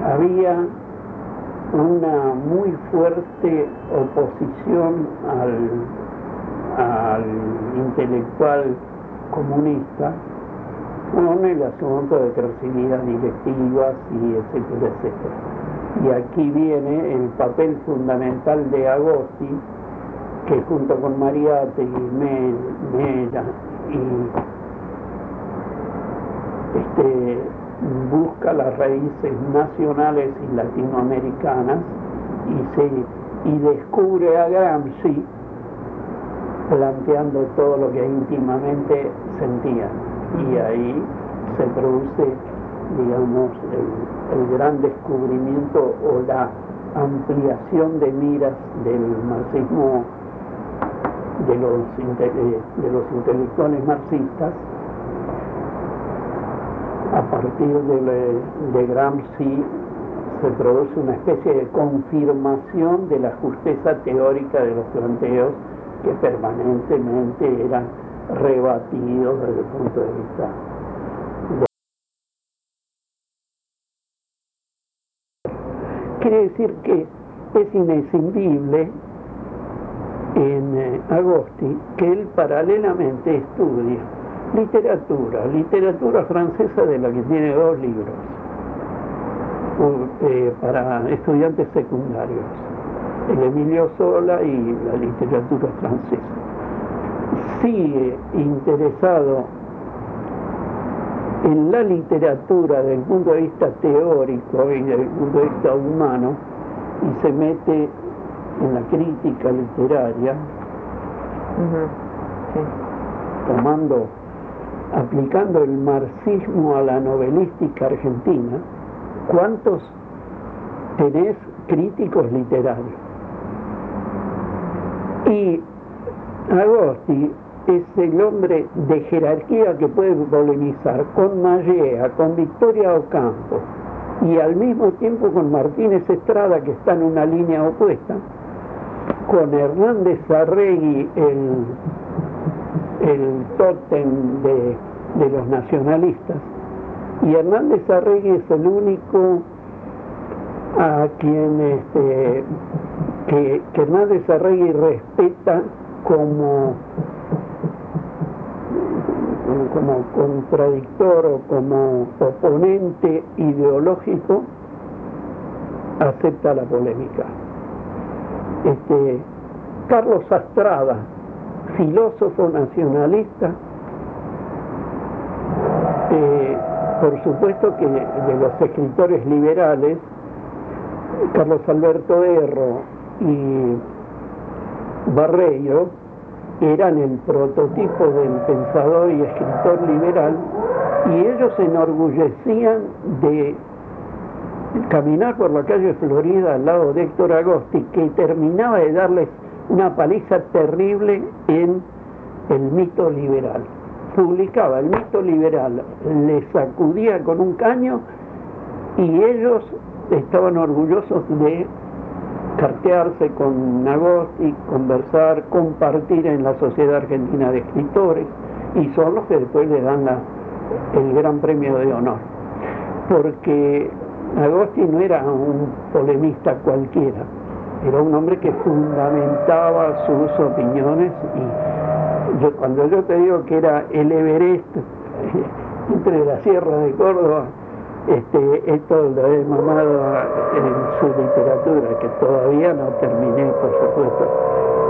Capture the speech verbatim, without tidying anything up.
había una muy fuerte oposición al, al intelectual comunista con el asunto de que recibía directivas y etcétera, etcétera. Y aquí viene el papel fundamental de Agosti, que junto con Mariátegui, Mella y este, busca las raíces nacionales y latinoamericanas y, se, y descubre a Gramsci planteando todo lo que íntimamente sentía. Y ahí se produce, digamos, el, el gran descubrimiento o la ampliación de miras del marxismo, de los, de los intelectuales marxistas, a partir de, de Gramsci se produce una especie de confirmación de la justeza teórica de los planteos que permanentemente eran rebatidos desde el punto de vista de... Quiere decir que es inescindible en eh, Agosti que él paralelamente estudia literatura, literatura francesa, de la que tiene dos libros eh, para estudiantes secundarios, el Emilio Zola y la literatura francesa. Sigue interesado en la literatura desde el punto de vista teórico y desde el punto de vista humano, y se mete en la crítica literaria, uh-huh. Sí. tomando aplicando el marxismo a la novelística argentina. ¿Cuántos tenés críticos literarios? Y Agosti es el hombre de jerarquía que puede polemizar con Mallea, con Victoria Ocampo y al mismo tiempo con Martínez Estrada, que está en una línea opuesta, con Hernández Arregui, el el tótem de, de los nacionalistas. Y Hernández Arregui es el único a quien este, que, que Hernández Arregui respeta como, como contradictor o como oponente ideológico, acepta la polémica. Este, Carlos Astrada, filósofo nacionalista, eh, por supuesto que de los escritores liberales, Carlos Alberto Erro y Barreiro eran el prototipo del pensador y escritor liberal, y ellos se enorgullecían de caminar por la calle Florida al lado de Héctor Agosti, que terminaba de darles una paliza terrible en el mito liberal. Publicaba el mito liberal, le sacudía con un caño, y ellos estaban orgullosos de cartearse con Agosti, conversar, compartir en la Sociedad Argentina de Escritores, y son los que después le dan la, el gran premio de honor. Porque Agosti no era un polemista cualquiera, era un hombre que fundamentaba sus opiniones, y yo, cuando yo te digo que era el Everest entre la Sierra de Córdoba, este, esto lo he mamado en su literatura, que todavía no terminé, por supuesto.